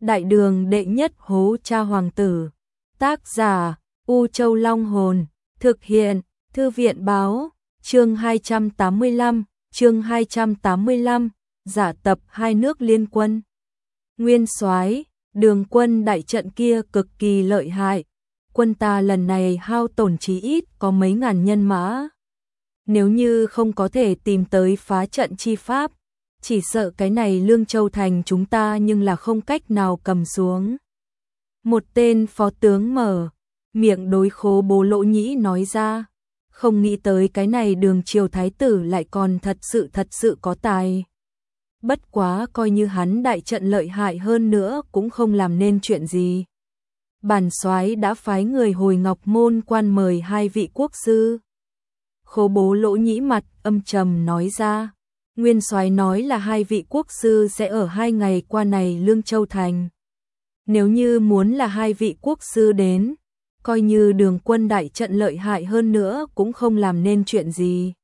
Đại đường đệ nhất hố cha hoàng tử. Tác giả U Châu Long Hồn. Thực hiện Thư viện Báo. Chương 285. Chương 285. Giả tập hai nước liên quân. Nguyên soái, Đường quân đại trận kia cực kỳ lợi hại. Quân ta lần này hao tổn chí ít có mấy ngàn nhân mã. Nếu như không có thể tìm tới phá trận chi pháp, chỉ sợ cái này Lương Châu thành chúng ta nhưng là không cách nào cầm xuống. Một tên phó tướng mở miệng đối Khố Bố Lỗ Nhĩ nói ra, không nghĩ tới cái này Đường triều thái tử lại còn thật sự có tài. Bất quá coi như hắn đại trận lợi hại hơn nữa cũng không làm nên chuyện gì. Bản soái đã phái người hồi Ngọc Môn Quan mời hai vị quốc sư. Khố Bố Lỗ Nhĩ mặt âm trầm nói ra, nguyên soái nói là hai vị quốc sư sẽ ở 2 ngày qua này Lương Châu thành. Nếu như muốn là hai vị quốc sư đến, coi như Đường quân đại trận lợi hại hơn nữa cũng không làm nên chuyện gì.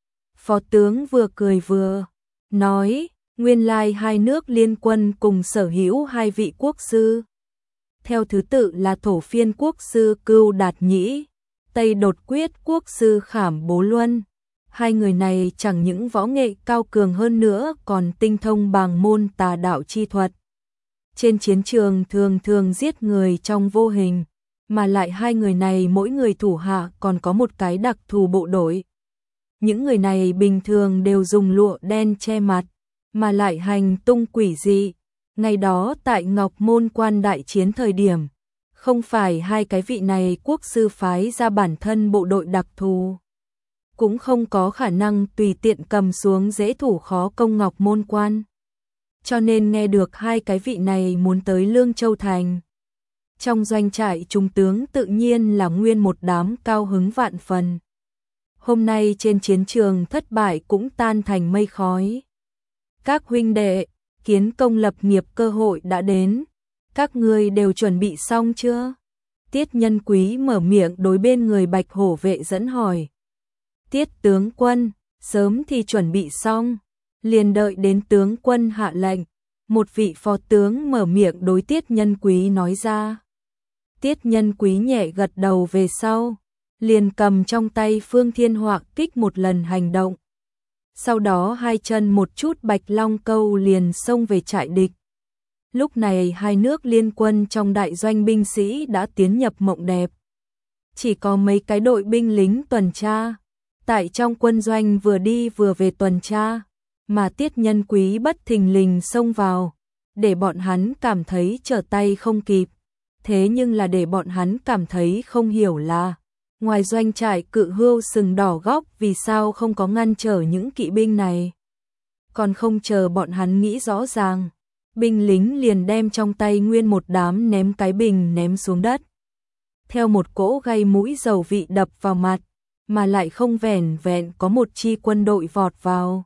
Phó tướng vừa cười vừa nói, nguyên lai hai nước liên quân cùng sở hữu hai vị quốc sư. Theo thứ tự là Thổ Phiên quốc sư Cưu Đạt Nhĩ, Tây Đột Quyết quốc sư Khảm Bố Luân. Hai người này chẳng những võ nghệ cao cường hơn nữa còn tinh thông bàng môn tà đạo chi thuật. Trên chiến trường thường giết người trong vô hình, mà lại hai người này mỗi người thủ hạ còn có một cái đặc thù bộ đội. Những người này bình thường đều dùng lụa đen che mặt, mà lại hành tung quỷ dị. Ngày đó tại Ngọc Môn Quan đại chiến thời điểm, không phải hai cái vị này quốc sư phái ra bản thân bộ đội đặc thù, cũng không có khả năng tùy tiện cầm xuống dễ thủ khó công Ngọc Môn Quan. Cho nên nghe được hai cái vị này muốn tới Lương Châu thành, trong doanh trại trung tướng tự nhiên là nguyên một đám cao hứng vạn phần. Hôm nay trên chiến trường thất bại cũng tan thành mây khói. Các huynh đệ, kiến công lập nghiệp cơ hội đã đến, các ngươi đều chuẩn bị xong chưa? Tiết Nhân Quý mở miệng đối bên người Bạch Hổ vệ dẫn hỏi. Tiết tướng quân, sớm thì chuẩn bị xong, liền đợi đến tướng quân hạ lệnh. Một vị phó tướng mở miệng đối Tiết Nhân Quý nói ra. Tiết Nhân Quý nhẹ gật đầu về sau, liền cầm trong tay Phương Thiên Họa kích một lần hành động. Sau đó hai chân một chút Bạch Long Câu liền xông về trại địch. Lúc này hai nước liên quân trong đại doanh binh sĩ đã tiến nhập mộng đẹp. Chỉ có mấy cái đội binh lính tuần tra, tại trong quân doanh vừa đi vừa về tuần tra, mà Tiết Nhân Quý bất thình lình xông vào, để bọn hắn cảm thấy trở tay không kịp. Thế nhưng là để bọn hắn cảm thấy không hiểu là, ngoài doanh trại Cự Hươu sừng đỏ góc vì sao không có ngăn trở những kỵ binh này. Còn không chờ bọn hắn nghĩ rõ ràng, binh lính liền đem trong tay nguyên một đám ném cái bình ném xuống đất. Theo một cỗ gây mũi dầu vị đập vào mặt, mà lại không vẻn vẹn có một chi quân đội vọt vào.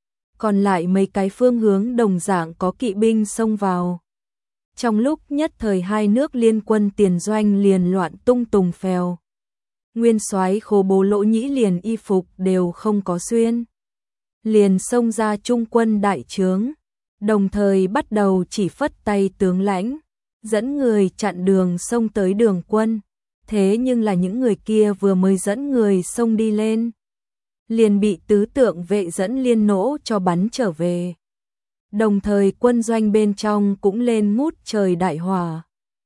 Còn lại mấy cái phương hướng đồng dạng có kỵ binh xông vào. Trong lúc nhất thời hai nước liên quân tiền doanh liền loạn tung tùng phèo. Nguyên soái Khố Bố Lỗ Nhĩ liền y phục đều không có xuyên, liền xông ra trung quân đại trướng, đồng thời bắt đầu chỉ phất tay tướng lãnh, dẫn người chặn đường xông tới Đường quân. Thế nhưng là những người kia vừa mới dẫn người xông đi lên, liền bị tứ tượng vệ dẫn liên nỗ cho bắn trở về. Đồng thời quân doanh bên trong cũng lên ngút trời đại hỏa.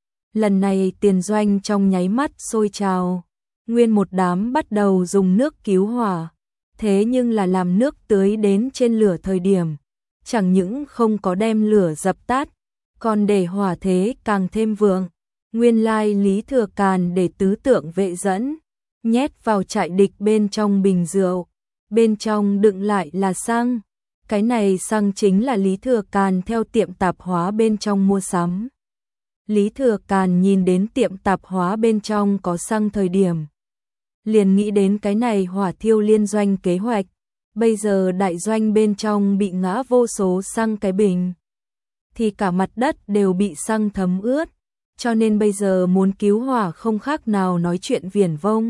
Lần này tiền doanh trong nháy mắt sôi trào, nguyên một đám bắt đầu dùng nước cứu hỏa. Thế nhưng là làm nước tưới đến trên lửa thời điểm, chẳng những không có đem lửa dập tắt, còn để hỏa thế càng thêm vượng. Nguyên lai Lý Thừa Càn để tứ tượng vệ dẫn, nhét vào trại địch bên trong bình rượu, bên trong đựng lại là xăng. Cái này xăng chính là Lý Thừa Càn theo tiệm tạp hóa bên trong mua sắm. Lý Thừa Càn nhìn đến tiệm tạp hóa bên trong có xăng thời điểm, liền nghĩ đến cái này hỏa thiêu liên doanh kế hoạch. Bây giờ đại doanh bên trong bị ngã vô số xăng cái bình, thì cả mặt đất đều bị xăng thấm ướt, cho nên bây giờ muốn cứu hỏa không khác nào nói chuyện viển vông.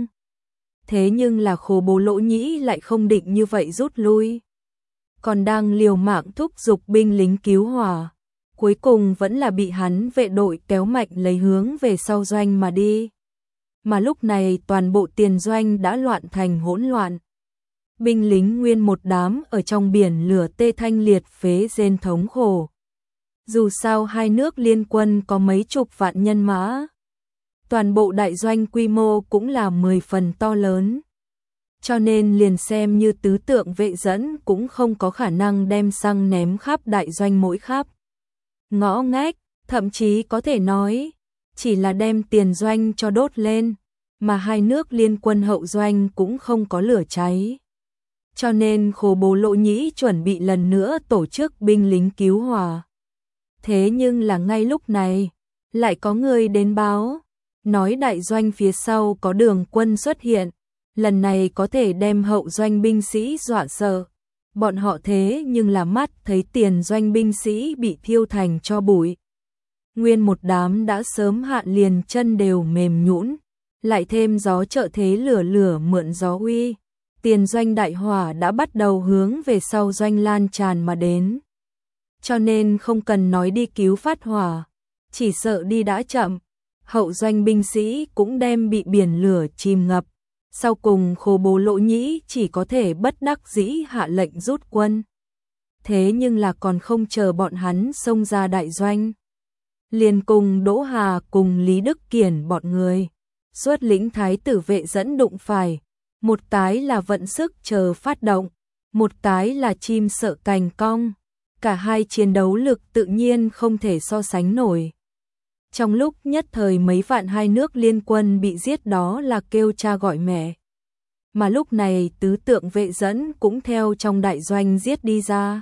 Thế nhưng là Khố Bố Lỗ Nhĩ lại không định như vậy rút lui, còn đang liều mạng thúc giục binh lính cứu hỏa. cuối cùng vẫn là bị hắn vệ đội kéo mạnh lấy hướng về sau doanh mà đi. Mà lúc này toàn bộ tiền doanh đã loạn thành hỗn loạn. Binh lính nguyên một đám ở trong biển lửa tê thanh liệt phế rên thống khổ. Dù sao hai nước liên quân có mấy chục vạn nhân mã, toàn bộ đại doanh quy mô cũng là 10 phần to lớn. Cho nên liền xem như tứ tượng vệ dẫn cũng không có khả năng đem xăng ném khắp đại doanh mỗi khắp ngõ ngách, thậm chí có thể nói, chỉ là đem tiền doanh cho đốt lên, mà hai nước liên quân hậu doanh cũng không có lửa cháy. Cho nên Khố Bố Lỗ Nhĩ chuẩn bị lần nữa tổ chức binh lính cứu hỏa. Thế nhưng là ngay lúc này, lại có người đến báo, nói đại doanh phía sau có đường quân xuất hiện, lần này có thể đem hậu doanh binh sĩ dọa sợ. Bọn họ thế nhưng là mắt thấy tiền doanh binh sĩ bị thiêu thành tro bụi. Nguyên một đám đã sớm hạn liền chân đều mềm nhũn, lại thêm gió trợ thế lửa lửa mượn gió uy. Tiền doanh đại hỏa đã bắt đầu hướng về sau doanh lan tràn mà đến. Cho nên không cần nói đi cứu phát hỏa, chỉ sợ đi đã chậm, hậu doanh binh sĩ cũng đem bị biển lửa chìm ngập. Sau cùng Khố Bố Lỗ Nhĩ chỉ có thể bất đắc dĩ hạ lệnh rút quân. Thế nhưng là còn không chờ bọn hắn xông ra đại doanh, liền cùng Đỗ Hà cùng Lý Đức Kiển bọn người xuất lĩnh thái tử vệ dẫn đụng phải. Một cái là vận sức chờ phát động, một cái là chim sợ cành cong. Cả hai chiến đấu lực tự nhiên không thể so sánh nổi. Trong lúc nhất thời mấy vạn hai nước liên quân bị giết đó là kêu cha gọi mẹ. Mà lúc này tứ tượng vệ dẫn cũng theo trong đại doanh giết đi ra.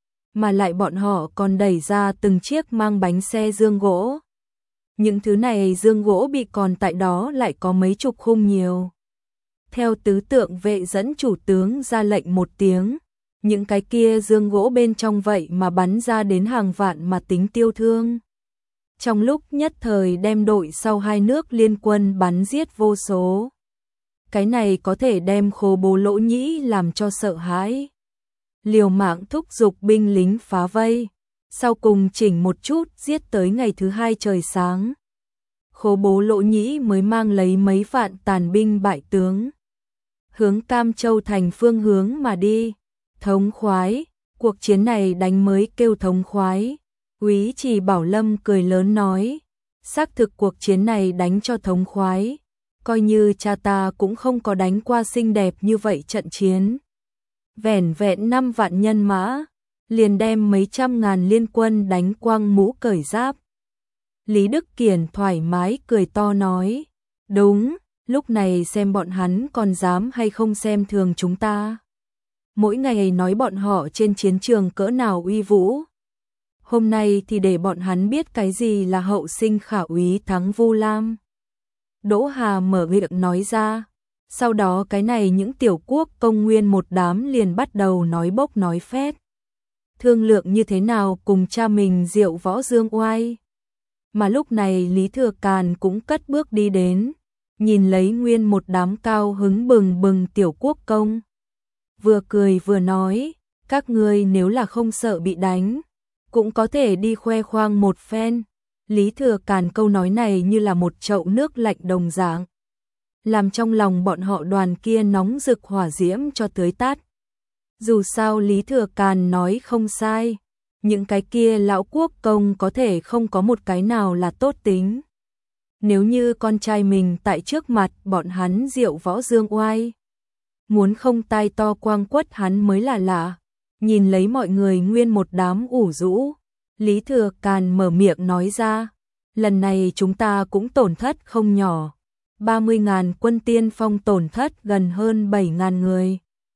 Mà lại bọn họ còn đẩy ra từng chiếc mang bánh xe dương gỗ. Những thứ này dương gỗ bị còn tại đó lại có mấy chục khung nhiều. Theo tứ tượng vệ dẫn chủ tướng ra lệnh một tiếng, những cái kia dương gỗ bên trong vậy mà bắn ra đến hàng vạn mà tính tiêu thương. Trong lúc nhất thời đem đội sau hai nước liên quân bắn giết vô số. Cái này có thể đem Khố Bố Lỗ Nhĩ làm cho sợ hãi. Liều mạng thúc giục binh lính phá vây, sau cùng chỉnh một chút giết tới ngày thứ hai trời sáng. Khố Bố Lỗ Nhĩ mới mang lấy mấy vạn tàn binh bại tướng, hướng Cam Châu thành phương hướng mà đi. Thống khoái, cuộc chiến này đánh mới kêu thống khoái. Úy Trì Bảo Lâm cười lớn nói, xác thực cuộc chiến này đánh cho thống khoái, coi như cha ta cũng không có đánh qua xinh đẹp như vậy trận chiến. Vẻn vẹn 5 vạn nhân mã, liền đem mấy trăm ngàn liên quân đánh quăng mũ cởi giáp. Lý Đức Kiển thoải mái cười to nói, đúng, lúc này xem bọn hắn còn dám hay không xem thường chúng ta. Mỗi ngày nói bọn họ trên chiến trường cỡ nào uy vũ. Hôm nay thì để bọn hắn biết cái gì là hậu sinh khả úy thắng Vu Lam. Đỗ Hà mở miệng nói ra. Sau đó cái này những tiểu quốc công nguyên một đám liền bắt đầu nói bốc nói phét. Thương lượng như thế nào cùng cha mình Diệu Võ Dương Oai. Mà lúc này Lý Thừa Càn cũng cất bước đi đến, nhìn lấy nguyên một đám cao hứng bừng bừng tiểu quốc công. Vừa cười vừa nói, các ngươi nếu là không sợ bị đánh, cũng có thể đi khoe khoang một phen. Lý Thừa Càn câu nói này như là một chậu nước lạnh đồng dạng, làm trong lòng bọn họ đoàn kia nóng rực hỏa diễm cho tưới tắt. Dù sao Lý Thừa Càn nói không sai, những cái kia lão quốc công có thể không có một cái nào là tốt tính. Nếu như con trai mình tại trước mặt bọn hắn Diệu Võ Dương Oai, muốn không tai to quang quất hắn mới là lạ. Nhìn lấy mọi người nguyên một đám ủ rũ, Lý Thừa Càn mở miệng nói ra, lần này chúng ta cũng tổn thất không nhỏ, 30.000 quân tiên phong tổn thất gần hơn 7.000 người.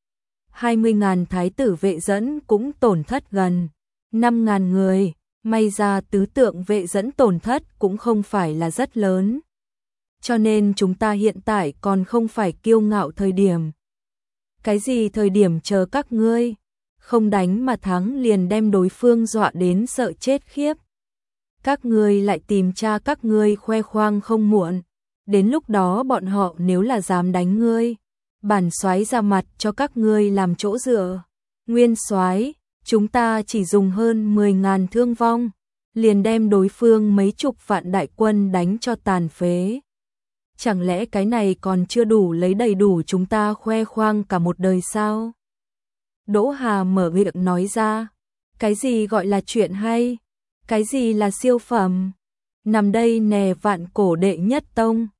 20.000 thái tử vệ dẫn cũng tổn thất gần 5.000 người, may ra tứ tượng vệ dẫn tổn thất cũng không phải là rất lớn. Cho nên chúng ta hiện tại còn không phải kiêu ngạo thời điểm. Cái gì thời điểm chờ các ngươi, không đánh mà thắng liền đem đối phương dọa đến sợ chết khiếp. Các ngươi lại tìm cha các ngươi khoe khoang không muộn, đến lúc đó bọn họ nếu là dám đánh ngươi, bản soái ra mặt cho các ngươi làm chỗ dựa. Nguyên soái, chúng ta chỉ dùng hơn 10.000 thương vong, liền đem đối phương mấy chục vạn đại quân đánh cho tàn phế. Chẳng lẽ cái này còn chưa đủ lấy đầy đủ chúng ta khoe khoang cả một đời sao? Đỗ Hà mở miệng nói ra, cái gì gọi là chuyện hay? Cái gì là siêu phẩm? Nằm đây nè vạn cổ đệ nhất tông,